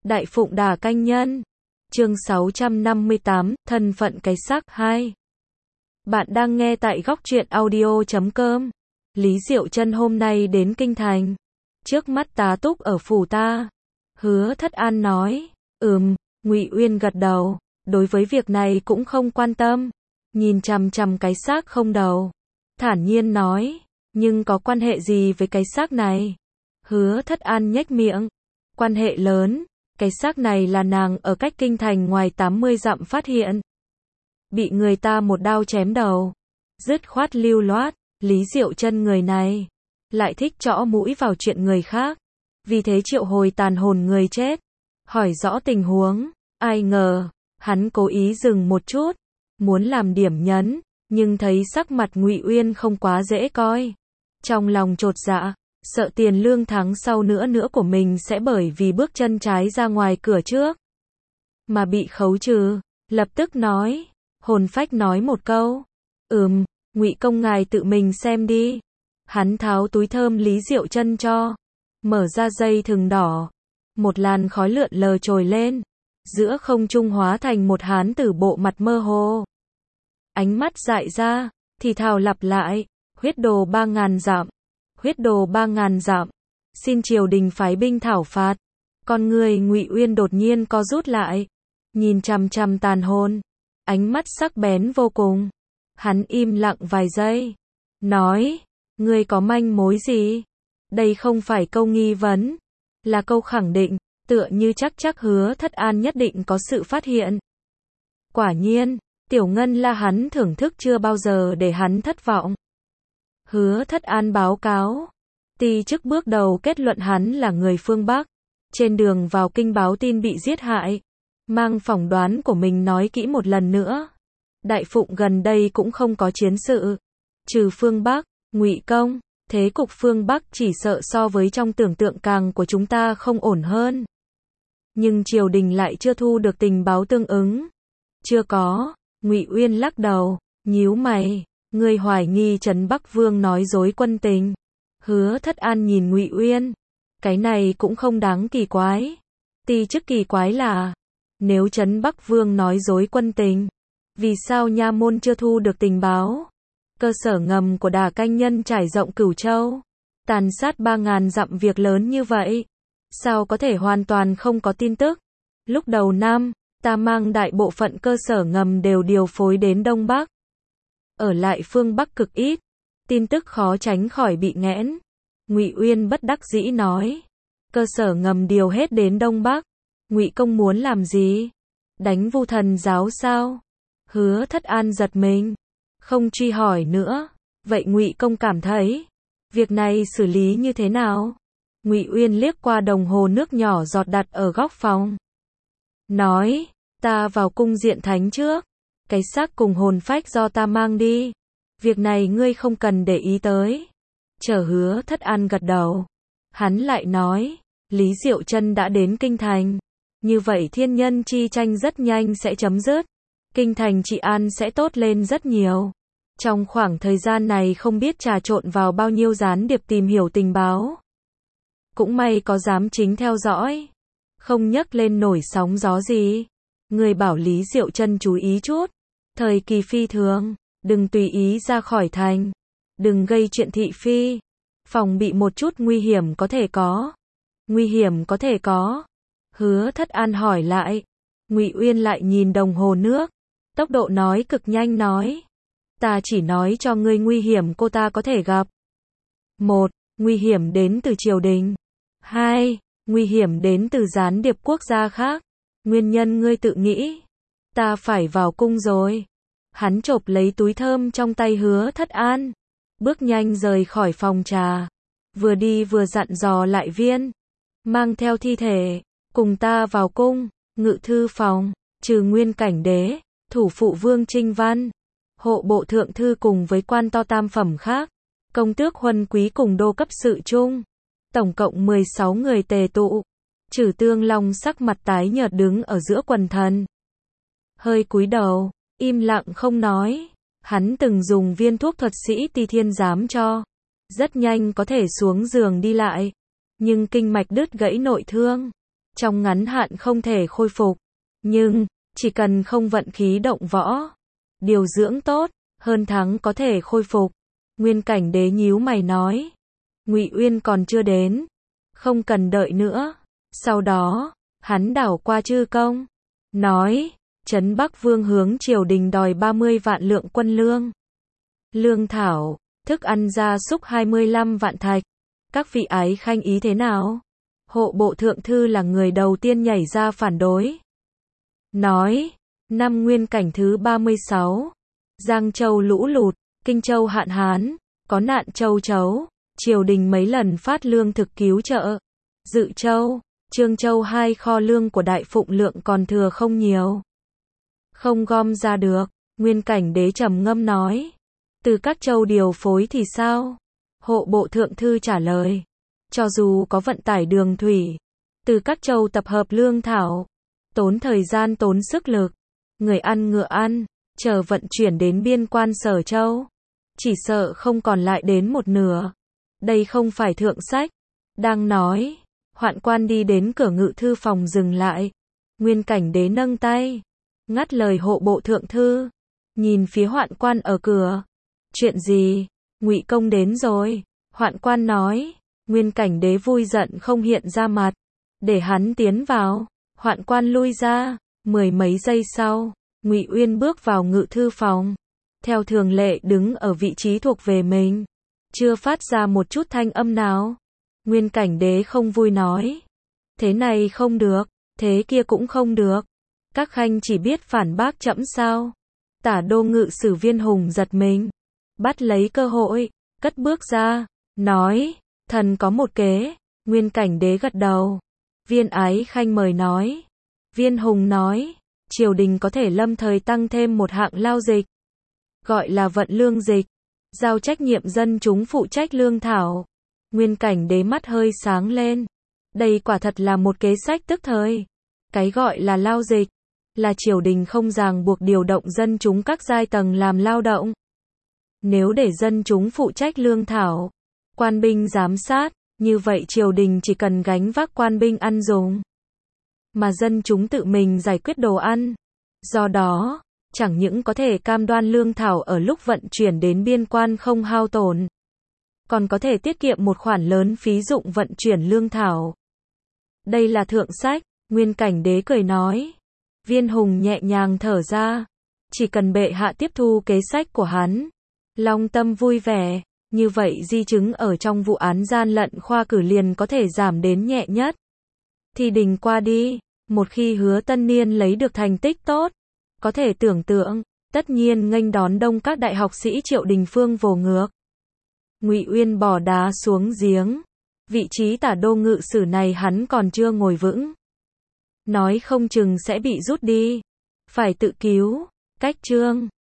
Đại Phụng Đà Canh Nhân. Chương 658, thân phận cái xác 2. Bạn đang nghe tại góc truyện audio.com. Lý Diệu Chân hôm nay đến kinh thành. Trước mắt tá túc ở phủ ta. Hứa Thất An nói. Ngụy Uyên gật đầu. Đối với việc này cũng không quan tâm. Nhìn chằm chằm cái xác không đầu. Thản nhiên nói. Nhưng có quan hệ gì với cái xác này? Hứa Thất An nhếch miệng. Quan hệ lớn. Cái xác này là nàng ở cách kinh thành ngoài 80 dặm phát hiện. Bị người ta một đao chém đầu. Dứt khoát lưu loát. Lý Diệu Chân người này lại thích trõ mũi vào chuyện người khác. Vì thế triệu hồi tàn hồn người chết. Hỏi rõ tình huống. Ai ngờ, hắn cố ý dừng một chút. Muốn làm điểm nhấn. Nhưng thấy sắc mặt Ngụy Uyên không quá dễ coi. Trong lòng chột dạ. Sợ tiền lương tháng sau nữa của mình sẽ bởi vì bước chân trái ra ngoài cửa trước mà bị khấu trừ. Lập tức nói. Hồn phách nói một câu. Ngụy công ngài tự mình xem đi. Hắn tháo túi thơm Lý Diệu Chân cho. Mở ra dây thừng đỏ. Một làn khói lượn lờ trồi lên. Giữa không trung hóa thành một hán tử bộ mặt mơ hồ. Ánh mắt dại ra. Thì thào lặp lại. Huyết đồ 3000 dặm. Huyết đồ 3000 dặm. Xin triều đình phái binh thảo phạt. Con người Ngụy Uyên đột nhiên co rút lại. Nhìn chằm chằm tàn hồn. Ánh mắt sắc bén vô cùng. Hắn im lặng vài giây. Nói. Ngươi có manh mối gì? Đây không phải câu nghi vấn. Là câu khẳng định. Tựa như chắc Hứa Thất An nhất định có sự phát hiện. Quả nhiên. Tiểu Ngân La hắn thưởng thức chưa bao giờ để hắn thất vọng. Hứa Thất An báo cáo. Ti chức bước đầu kết luận hắn là người phương Bắc. Trên đường vào kinh báo tin bị giết hại. Mang phỏng đoán của mình nói kỹ một lần nữa. Đại Phụng gần đây cũng không có chiến sự. Trừ phương Bắc, Ngụy công, thế cục phương Bắc chỉ sợ so với trong tưởng tượng càng của chúng ta không ổn hơn. Nhưng triều đình lại chưa thu được tình báo tương ứng. Chưa có. Ngụy Uyên lắc đầu, nhíu mày. Ngươi hoài nghi Trấn Bắc Vương nói dối quân tình. Hứa Thất An nhìn Ngụy Uyên. Cái này cũng không đáng kỳ quái. Ti chức kỳ quái là, nếu Trấn Bắc Vương nói dối quân tình, vì sao nha môn chưa thu được tình báo? Cơ sở ngầm của Đà Canh Nhân trải rộng Cửu Châu, tàn sát 3000 dặm, việc lớn như vậy, sao có thể hoàn toàn không có tin tức? Lúc đầu năm, ta mang đại bộ phận cơ sở ngầm đều điều phối đến Đông Bắc. Ở lại phương Bắc cực ít, tin tức khó tránh khỏi bị nghẽn. Ngụy Uyên bất đắc dĩ nói. Cơ sở ngầm điều hết đến Đông Bắc. Ngụy công muốn làm gì? Đánh Vu Thần giáo sao? Hứa Thất An giật mình. Không truy hỏi nữa. Vậy Ngụy công cảm thấy việc này xử lý như thế nào? Ngụy Uyên liếc qua đồng hồ nước nhỏ giọt đặt ở góc phòng. Nói, ta vào cung diện thánh trước. Cái xác cùng hồn phách do ta mang đi. Việc này ngươi không cần để ý tới. Chờ Hứa Thất An gật đầu. Hắn lại nói, Lý Diệu Chân đã đến kinh thành. Như vậy thiên nhân chi tranh rất nhanh sẽ chấm dứt. Kinh thành trị an sẽ tốt lên rất nhiều. Trong khoảng thời gian này không biết trà trộn vào bao nhiêu gián điệp tìm hiểu tình báo. Cũng may có giám chính theo dõi. Không nhấc lên nổi sóng gió gì. Người bảo Lý Diệu Chân chú ý chút. Thời kỳ phi thường, đừng tùy ý ra khỏi thành. Đừng gây chuyện thị phi. Phòng bị một chút nguy hiểm có thể có. Nguy hiểm có thể có. Hứa Thất An hỏi lại. Ngụy Uyên lại nhìn đồng hồ nước. Tốc độ nói cực nhanh nói. Ta chỉ nói cho ngươi nguy hiểm cô ta có thể gặp. 1. Nguy hiểm đến từ triều đình. 2. Nguy hiểm đến từ gián điệp quốc gia khác. Nguyên nhân ngươi tự nghĩ. Ta phải vào cung rồi. Hắn chộp lấy túi thơm trong tay Hứa Thất An. Bước nhanh rời khỏi phòng trà. Vừa đi vừa dặn dò lại viên. Mang theo thi thể. Cùng ta vào cung. Ngự thư phòng. Trừ Nguyên Cảnh Đế. Thủ phụ Vương Trinh Văn. Hộ bộ thượng thư cùng với quan to tam phẩm khác. Công tước huân quý cùng đô cấp sự chung. Tổng cộng 16 người tề tụ. Trừ Tương Long sắc mặt tái nhợt đứng ở giữa quần thần. Hơi cúi đầu, im lặng không nói. Hắn từng dùng viên thuốc thuật sĩ Ti Thiên giám cho. Rất nhanh có thể xuống giường đi lại. Nhưng kinh mạch đứt gãy nội thương. trong ngắn hạn không thể khôi phục, nhưng chỉ cần không vận khí động võ, điều dưỡng tốt, hơn tháng có thể khôi phục. Nguyên Cảnh Đế nhíu mày nói, Ngụy Uyên còn chưa đến, không cần đợi nữa. Sau đó, hắn đảo qua Chư Công, nói, Trấn Bắc Vương hướng triều đình đòi 30 vạn lượng quân lương. Lương thảo, thức ăn gia súc 25 vạn thạch. Các vị ái khanh ý thế nào? Hộ bộ thượng thư là người đầu tiên nhảy ra phản đối. Nói, năm Nguyên Cảnh thứ 36, Giang Châu lũ lụt, Kinh Châu hạn hán, có nạn châu chấu, triều đình mấy lần phát lương thực cứu trợ. Dự Châu, Trương Châu hai kho lương của Đại Phụng lượng còn thừa không nhiều. Không gom ra được, Nguyên Cảnh Đế trầm ngâm nói. Từ các châu điều phối thì sao? Hộ bộ thượng thư trả lời. Cho dù có vận tải đường thủy, từ các châu tập hợp lương thảo, tốn thời gian tốn sức lực, người ăn ngựa ăn, chờ vận chuyển đến biên quan Sở Châu, chỉ sợ không còn lại đến một nửa. Đây không phải thượng sách. Đang nói, Hoạn Quan đi đến cửa ngự thư phòng dừng lại. Nguyên Cảnh Đế nâng tay, ngắt lời hộ bộ thượng thư, nhìn phía Hoạn Quan ở cửa. Chuyện gì? Ngụy công đến rồi. Hoạn Quan nói. Nguyên Cảnh Đế vui giận không hiện ra mặt, để hắn tiến vào. Hoạn Quan lui ra. Mười mấy giây sau, Ngụy Uyên bước vào ngự thư phòng, theo thường lệ đứng ở vị trí thuộc về mình, chưa phát ra một chút thanh âm nào. Nguyên Cảnh Đế không vui nói, thế này không được, thế kia cũng không được, các khanh chỉ biết phản bác trẫm sao? Tả đô ngự sử Viên Hùng giật mình, bắt lấy cơ hội, cất bước ra, nói, thần có một kế. Nguyên Cảnh Đế gật đầu. Viên ái khanh mời nói. Viên Hùng nói, triều đình có thể lâm thời tăng thêm một hạng lao dịch, gọi là vận lương dịch, giao trách nhiệm dân chúng phụ trách lương thảo. Nguyên Cảnh Đế mắt hơi sáng lên. Đây quả thật là một kế sách tức thời. Cái gọi là lao dịch, là triều đình không ràng buộc điều động dân chúng các giai tầng làm lao động. Nếu để dân chúng phụ trách lương thảo, quan binh giám sát, như vậy triều đình chỉ cần gánh vác quan binh ăn dùng, mà dân chúng tự mình giải quyết đồ ăn. Do đó, chẳng những có thể cam đoan lương thảo ở lúc vận chuyển đến biên quan không hao tổn, còn có thể tiết kiệm một khoản lớn phí dụng vận chuyển lương thảo. Đây là thượng sách. Nguyên Cảnh Đế cười nói. Viên Hùng nhẹ nhàng thở ra. Chỉ cần bệ hạ tiếp thu kế sách của hắn, long tâm vui vẻ, như vậy di chứng ở trong vụ án gian lận khoa cử liền có thể giảm đến nhẹ nhất. Thì đình qua đi, một khi Hứa Tân Niên lấy được thành tích tốt, có thể tưởng tượng, tất nhiên nghênh đón đông các đại học sĩ Triệu Đình Phương vồ ngược. Ngụy Uyên bỏ đá xuống giếng. Vị trí tả đô ngự sử này hắn còn chưa ngồi vững, nói không chừng sẽ bị rút đi, phải tự cứu. Cách chương